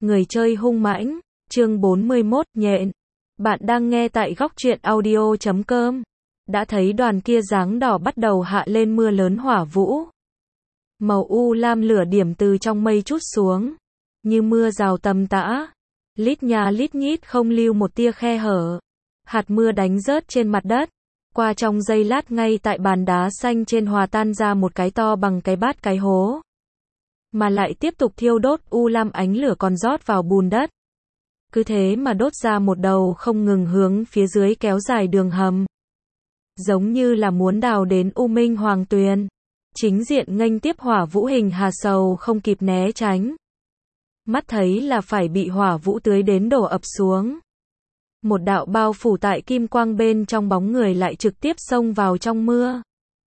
Người chơi hung mãnh, chương 41, nhện. Bạn đang nghe tại góc truyện audio.com. Đã thấy đoàn kia dáng đỏ bắt đầu hạ lên mưa lớn hỏa vũ. Màu u lam lửa điểm từ trong mây trút xuống, như mưa rào tầm tã. Lít nhà lít nhít không lưu một tia khe hở. Hạt mưa đánh rớt trên mặt đất. Qua trong giây lát ngay tại bàn đá xanh trên hòa tan ra một cái to bằng cái bát cái hố. Mà lại tiếp tục thiêu đốt u lam ánh lửa còn rót vào bùn đất. Cứ thế mà đốt ra một đầu không ngừng hướng phía dưới kéo dài đường hầm. Giống như là muốn đào đến U Minh Hoàng Tuyền. Chính diện nghênh tiếp hỏa vũ Hình Hà Sầu không kịp né tránh. Mắt thấy là phải bị hỏa vũ tưới đến đổ ập xuống. Một đạo bao phủ tại kim quang bên trong bóng người lại trực tiếp xông vào trong mưa.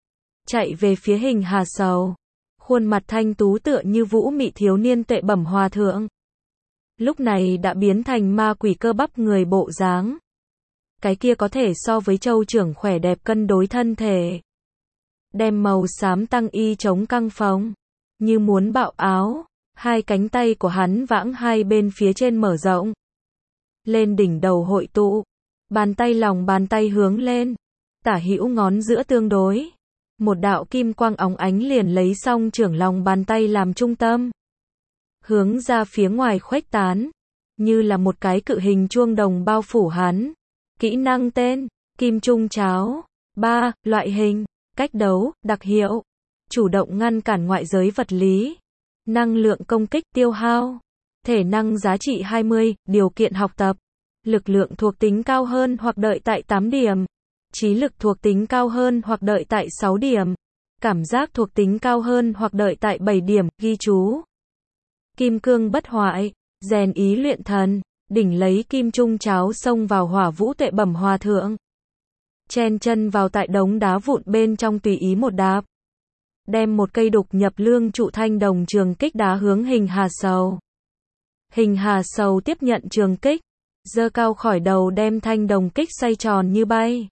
Chạy về phía Hình Hà Sầu. Khuôn mặt thanh tú tựa như vũ mị thiếu niên tuệ bẩm hòa thượng. Lúc này đã biến thành ma quỷ cơ bắp người bộ dáng. Cái kia có thể so với châu trưởng khỏe đẹp cân đối thân thể. Đem màu xám tăng y chống căng phồng. Như muốn bạo áo. Hai cánh tay của hắn vãng hai bên phía trên mở rộng. Lên đỉnh đầu hội tụ. Bàn tay lòng bàn tay hướng lên. Tả hữu ngón giữa tương đối. Một đạo kim quang óng ánh liền lấy song trưởng lòng bàn tay làm trung tâm. Hướng ra phía ngoài khuếch tán. Như là một cái cự hình chuông đồng bao phủ hắn. Kỹ năng tên, Kim Trung Cháo. 3. Loại hình, cách đấu, đặc hiệu. Chủ động ngăn cản ngoại giới vật lý. Năng lượng công kích tiêu hao. Thể năng giá trị 20, điều kiện học tập. Lực lượng thuộc tính cao hơn hoặc đợi tại 8 điểm. Trí lực thuộc tính cao hơn hoặc đợi tại 6 điểm. Cảm giác thuộc tính cao hơn hoặc đợi tại 7 điểm, ghi chú. Kim cương bất hoại, rèn ý luyện thần, đỉnh lấy kim trung cháo xông vào hỏa vũ tuệ bẩm hòa thượng. Chen chân vào tại đống đá vụn bên trong tùy ý một đạp. Đem một cây đục nhập lương trụ thanh đồng trường kích đá hướng Hình Hà Sầu. Hình Hà Sầu tiếp nhận trường kích, giơ cao khỏi đầu đem thanh đồng kích xoay tròn như bay.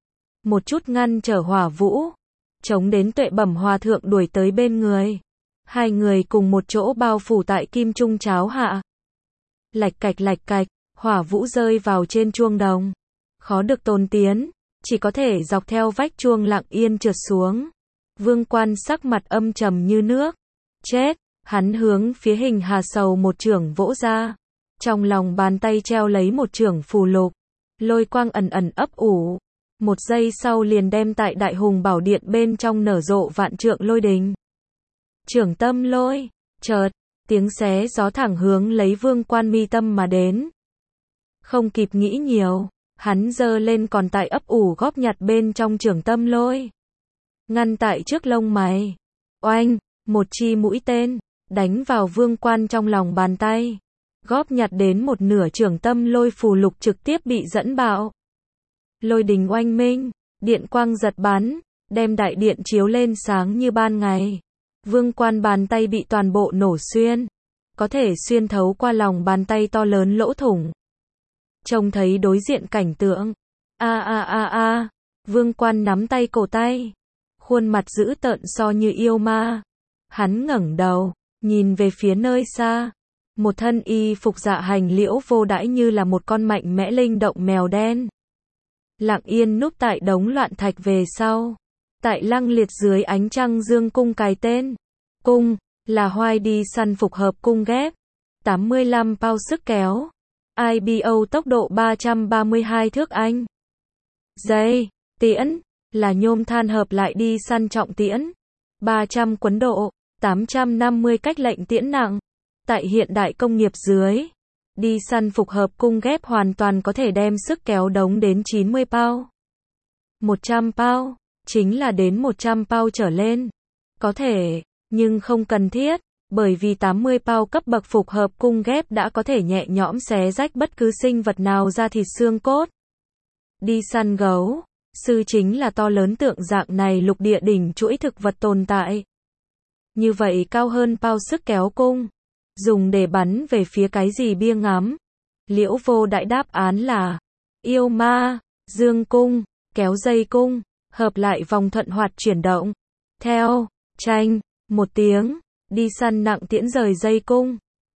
Một chút ngăn trở hỏa vũ, chống đến tuệ bẩm hòa thượng đuổi tới bên người. Hai người cùng một chỗ bao phủ tại kim trung cháo hạ. Lạch cạch, hỏa vũ rơi vào trên chuông đồng. Khó được tồn tiến, chỉ có thể dọc theo vách chuông lặng yên trượt xuống. Vương Quan sắc mặt âm trầm như nước. Chết, hắn hướng phía Hình Hà Sầu một chưởng vỗ ra. Trong lòng bàn tay treo lấy một chưởng phù lục. Lôi quang ẩn ẩn ấp ủ. Một giây sau liền đem tại Đại Hùng Bảo Điện bên trong nở rộ vạn trượng lôi đình. Chưởng tâm lôi, chợt, tiếng xé gió thẳng hướng lấy Vương Quan mi tâm mà đến. Không kịp nghĩ nhiều, hắn giơ lên còn tại ấp ủ góp nhặt bên trong chưởng tâm lôi. Ngăn tại trước lông mày. Oanh, một chi mũi tên, đánh vào Vương Quan trong lòng bàn tay. Góp nhặt đến một nửa chưởng tâm lôi phù lục trực tiếp bị dẫn bạo. Lôi đình oanh minh, điện quang giật bắn, đem đại điện chiếu lên sáng như ban ngày. Vương Quan bàn tay bị toàn bộ nổ xuyên, có thể xuyên thấu qua lòng bàn tay to lớn lỗ thủng. Trông thấy đối diện cảnh tượng. Vương Quan nắm tay cổ tay, khuôn mặt dữ tợn so như yêu ma. Hắn ngẩng đầu, nhìn về phía nơi xa. Một thân y phục dạ hành Liễu Vô Đãi như là một con mạnh mẽ linh động mèo đen. Lặng yên núp tại đống loạn thạch về sau. Tại lăng liệt dưới ánh trăng dương cung cài tên. Cung, là Hoài đi săn phục hợp cung ghép. 85 bao sức kéo. IBO tốc độ 332 thước Anh. Dây, tiễn, là nhôm than hợp lại đi săn trọng tiễn. 300 quấn độ, 850 cách lệnh tiễn nặng. Tại hiện đại công nghiệp dưới, đi săn phục hợp cung ghép hoàn toàn có thể đem sức kéo đống đến 90 bao. 100 bao, chính là đến 100 bao trở lên. Có thể, nhưng không cần thiết, bởi vì 80 bao cấp bậc phục hợp cung ghép đã có thể nhẹ nhõm xé rách bất cứ sinh vật nào ra thịt xương cốt. Đi săn gấu, sư chính là to lớn tượng dạng này lục địa đỉnh chuỗi thực vật tồn tại. Như vậy cao hơn bao sức kéo cung. Dùng để bắn về phía cái gì bia ngắm. Liễu Vô Đãi đáp án là yêu ma, dương cung, kéo dây cung, hợp lại vòng thuận hoạt chuyển động. Theo, tranh, một tiếng, đi săn nặng tiễn rời dây cung.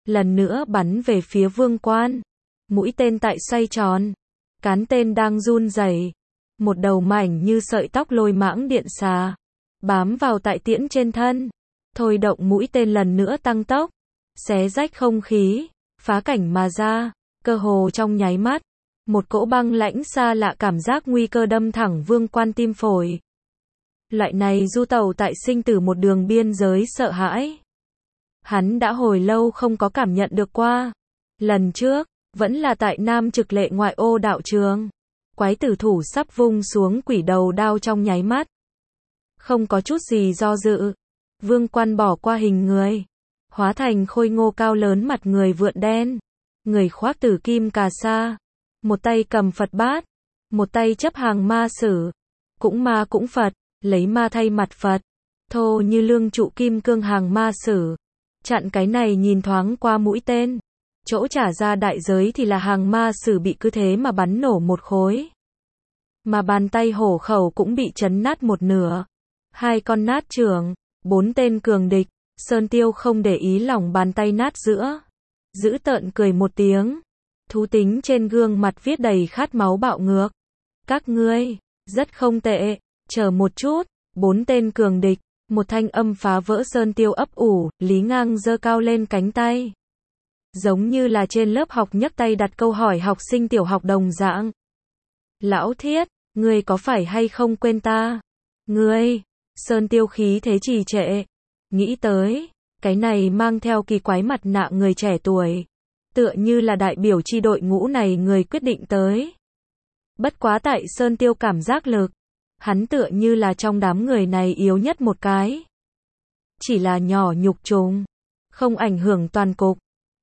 lần nữa bắn về phía Vương Quan. Mũi tên tại xoay tròn, cán tên đang run rẩy. Một đầu mảnh như sợi tóc lôi mãng điện xà, bám vào tại tiễn trên thân, thôi động mũi tên lần nữa tăng tốc, xé rách không khí, phá cảnh mà ra, cơ hồ trong nháy mắt. Một cỗ băng lãnh xa lạ cảm giác nguy cơ đâm thẳng Vương Quan tim phổi. Loại này du tẩu tại sinh tử một đường biên giới sợ hãi. Hắn đã hồi lâu không có cảm nhận được qua. Lần trước, vẫn là tại Nam Trực Lệ ngoại ô đạo trường. Quái tử thủ sắp vung xuống quỷ đầu đao trong nháy mắt. Không có chút gì do dự. Vương Quan bỏ qua hình người. Hóa thành khôi ngô cao lớn mặt người vượn đen. Người khoác tử kim cà sa. Một tay cầm Phật bát. Một tay chấp hàng ma sử. Cũng ma cũng Phật. Lấy ma thay mặt Phật. Thô như lương trụ kim cương hàng ma sử. Chặn cái này nhìn thoáng qua mũi tên. Chỗ trả ra đại giới thì là hàng ma sử bị cứ thế mà bắn nổ một khối. Mà bàn tay hổ khẩu cũng bị chấn nát một nửa. 2 con nát trưởng, 4 tên cường địch. Sơn Tiêu không để ý lòng bàn tay nát giữa. Dữ tợn cười một tiếng. Thú tính trên gương mặt viết đầy khát máu bạo ngược. Các ngươi, rất không tệ. Chờ một chút, 4 tên cường địch. Một thanh âm phá vỡ Sơn Tiêu ấp ủ. Lý Ngang giơ cao lên cánh tay. Giống như là trên lớp học nhấc tay đặt câu hỏi học sinh tiểu học đồng dạng. Lão Thiết, ngươi có phải hay không quên ta? Ngươi, Sơn Tiêu khí thế trì trệ. Nghĩ tới, cái này mang theo kỳ quái mặt nạ người trẻ tuổi. Tựa như là đại biểu chi đội ngũ này người quyết định tới. Bất quá tại Sơn Tiêu cảm giác lực. Hắn tựa như là trong đám người này yếu nhất một cái. Chỉ là nhỏ nhục trùng. Không ảnh hưởng toàn cục.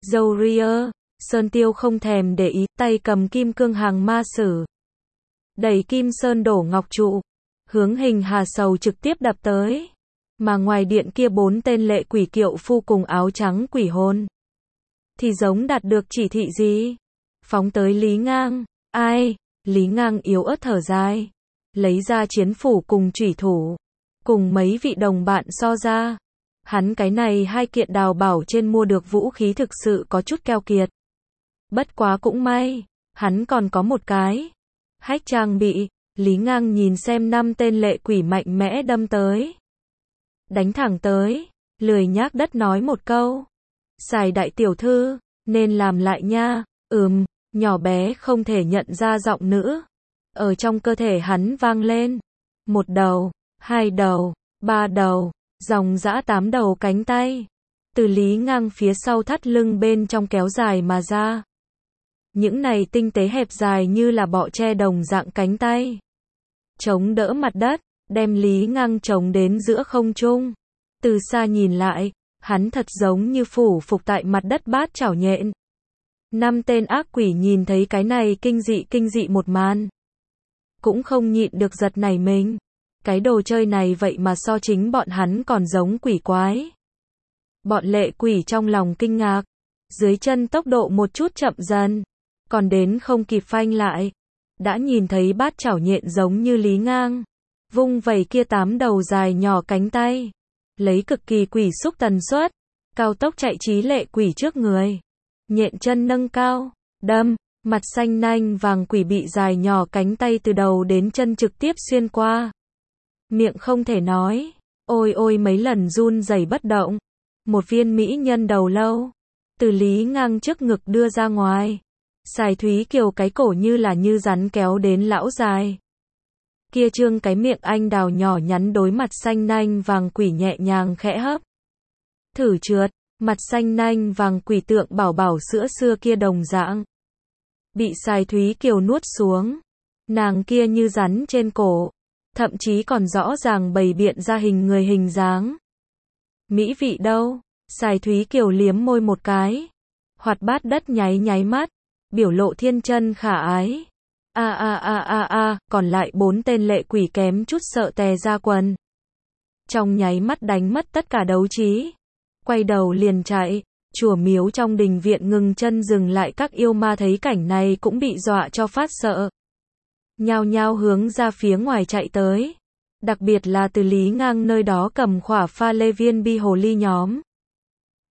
Dâu Sơn Tiêu không thèm để ý, tay cầm kim cương hàng ma sử. Đẩy kim sơn đổ ngọc trụ. Hướng Hình Hà Sầu trực tiếp đập tới. Mà ngoài điện kia 4 tên lệ quỷ kiệu phu cùng áo trắng quỷ hồn. Thì giống đạt được chỉ thị gì? Phóng tới Lý Ngang. Ai? Lý Ngang yếu ớt thở dài. Lấy ra chiến phủ cùng chủy thủ. Cùng mấy vị đồng bạn so ra. Hắn cái này 2 kiện đào bảo trên mua được vũ khí thực sự có chút keo kiệt. Bất quá cũng may. Hắn còn có một cái. Hách trang bị. Lý Ngang nhìn xem 5 tên lệ quỷ mạnh mẽ đâm tới. Đánh thẳng tới. Lười nhác đất nói một câu. Xài đại tiểu thư. Nên làm lại nha. Nhỏ bé không thể nhận ra giọng nữ. Ở trong cơ thể hắn vang lên. 1 đầu, 2 đầu, 3 đầu, dòng dã 8 đầu cánh tay. Từ Lý Ngang phía sau thắt lưng bên trong kéo dài mà ra. Những này tinh tế hẹp dài như là bọ tre đồng dạng cánh tay. Chống đỡ mặt đất, đem Lý Ngang chống đến giữa không trung. Từ xa nhìn lại, hắn thật giống như phủ phục tại mặt đất bát chảo nhện. 5 tên ác quỷ nhìn thấy cái này kinh dị một màn. Cũng không nhịn được giật nảy mình. Cái đồ chơi này vậy mà so chính bọn hắn còn giống quỷ quái. Bọn lệ quỷ trong lòng kinh ngạc. Dưới chân tốc độ một chút chậm dần. Còn đến không kịp phanh lại. Đã nhìn thấy bát chảo nhện giống như Lý Ngang. Vung vẩy kia 8 đầu dài nhỏ cánh tay. Lấy cực kỳ quỷ xúc tần suất. Cao tốc chạy trí lệ quỷ trước người. Nhện chân nâng cao. Đâm. Mặt xanh nanh vàng quỷ bị dài nhỏ cánh tay từ đầu đến chân trực tiếp xuyên qua. Miệng không thể nói. Ôi ôi mấy lần run rẩy bất động. Một viên mỹ nhân đầu lâu. Từ Lý Ngang trước ngực đưa ra ngoài. Sài Thúy Kiều cái cổ như là như rắn kéo đến lão dài. Kia trương cái miệng anh đào nhỏ nhắn đối mặt xanh nanh vàng quỷ nhẹ nhàng khẽ hấp. Thử trượt. Mặt xanh nanh vàng quỷ tượng bảo bảo sữa xưa kia đồng dạng. Bị Sài Thúy Kiều nuốt xuống. Nàng kia như rắn trên cổ. Thậm chí còn rõ ràng bày biện ra hình người hình dáng. Mỹ vị đâu? Sài Thúy Kiều liếm môi một cái. Hoạt bát đất nháy mắt. Biểu lộ thiên chân khả ái. Còn lại 4 tên lệ quỷ kém chút sợ tè ra quần. Trong nháy mắt đánh mất tất cả đấu trí. Quay đầu liền chạy. Chùa miếu trong đình viện ngừng chân dừng lại, các yêu ma thấy cảnh này cũng bị dọa cho phát sợ. Nhao nhao hướng ra phía ngoài chạy tới. Đặc biệt là từ Lý Ngang nơi đó cầm khỏa pha lê viên bi hồ ly nhóm.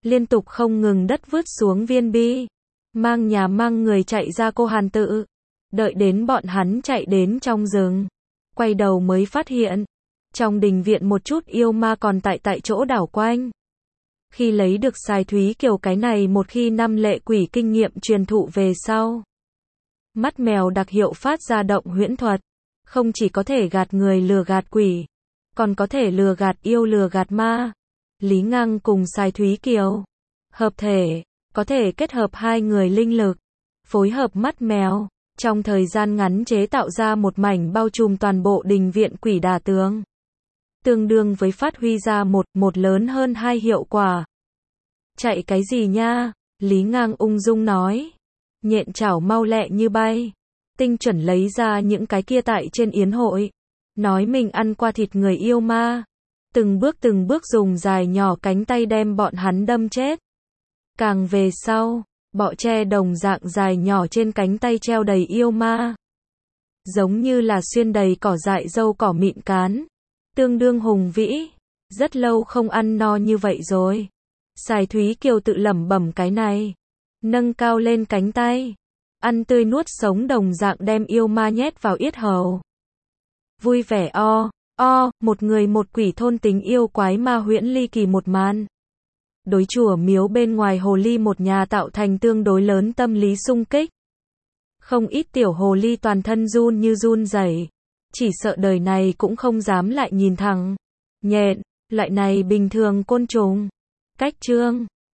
liên tục không ngừng đất vứt xuống viên bi, mang nhà mang người chạy ra Cô Hàn Tự. Đợi đến bọn hắn chạy đến trong rừng, quay đầu mới phát hiện, trong đình viện một chút yêu ma còn tại chỗ đảo quanh. Khi lấy được Sài Thúy Kiều cái này một khi năm lệ quỷ kinh nghiệm truyền thụ về sau, mắt mèo đặc hiệu phát ra động huyễn thuật, không chỉ có thể gạt người lừa gạt quỷ, còn có thể lừa gạt yêu lừa gạt ma. Lý Ngang cùng Sài Thúy Kiều hợp thể, có thể kết hợp hai người linh lực, phối hợp mắt mèo, trong thời gian ngắn chế tạo ra một mảnh bao trùm toàn bộ đình viện Quỷ Đà Tường, tương đương với phát huy ra một lớn hơn hai hiệu quả. Chạy cái gì nha? Lý Ngang ung dung nói. Nhện chảo mau lẹ như bay, tinh chuẩn lấy ra những cái kia tại trên yến hội, nói mình ăn qua thịt người yêu ma, từng bước dùng dài nhỏ cánh tay đem bọn hắn đâm chết. Càng về sau, bọ tre đồng dạng dài nhỏ trên cánh tay treo đầy yêu ma, giống như là xuyên đầy cỏ dại dâu cỏ mịn cán, tương đương hùng vĩ. Rất lâu không ăn no như vậy rồi. Sài Thúy Kiều tự lẩm bẩm cái này, nâng cao lên cánh tay, ăn tươi nuốt sống đồng dạng đem yêu ma nhét vào yết hầu. Vui vẻ một người một quỷ thôn tính yêu quái ma huyễn ly kỳ một màn. Đối chùa miếu bên ngoài hồ ly một nhà tạo thành tương đối lớn tâm lý xung kích. Không ít tiểu hồ ly toàn thân run như run rẩy, chỉ sợ đời này cũng không dám lại nhìn thẳng nhện, loại này bình thường côn trùng. Cách chương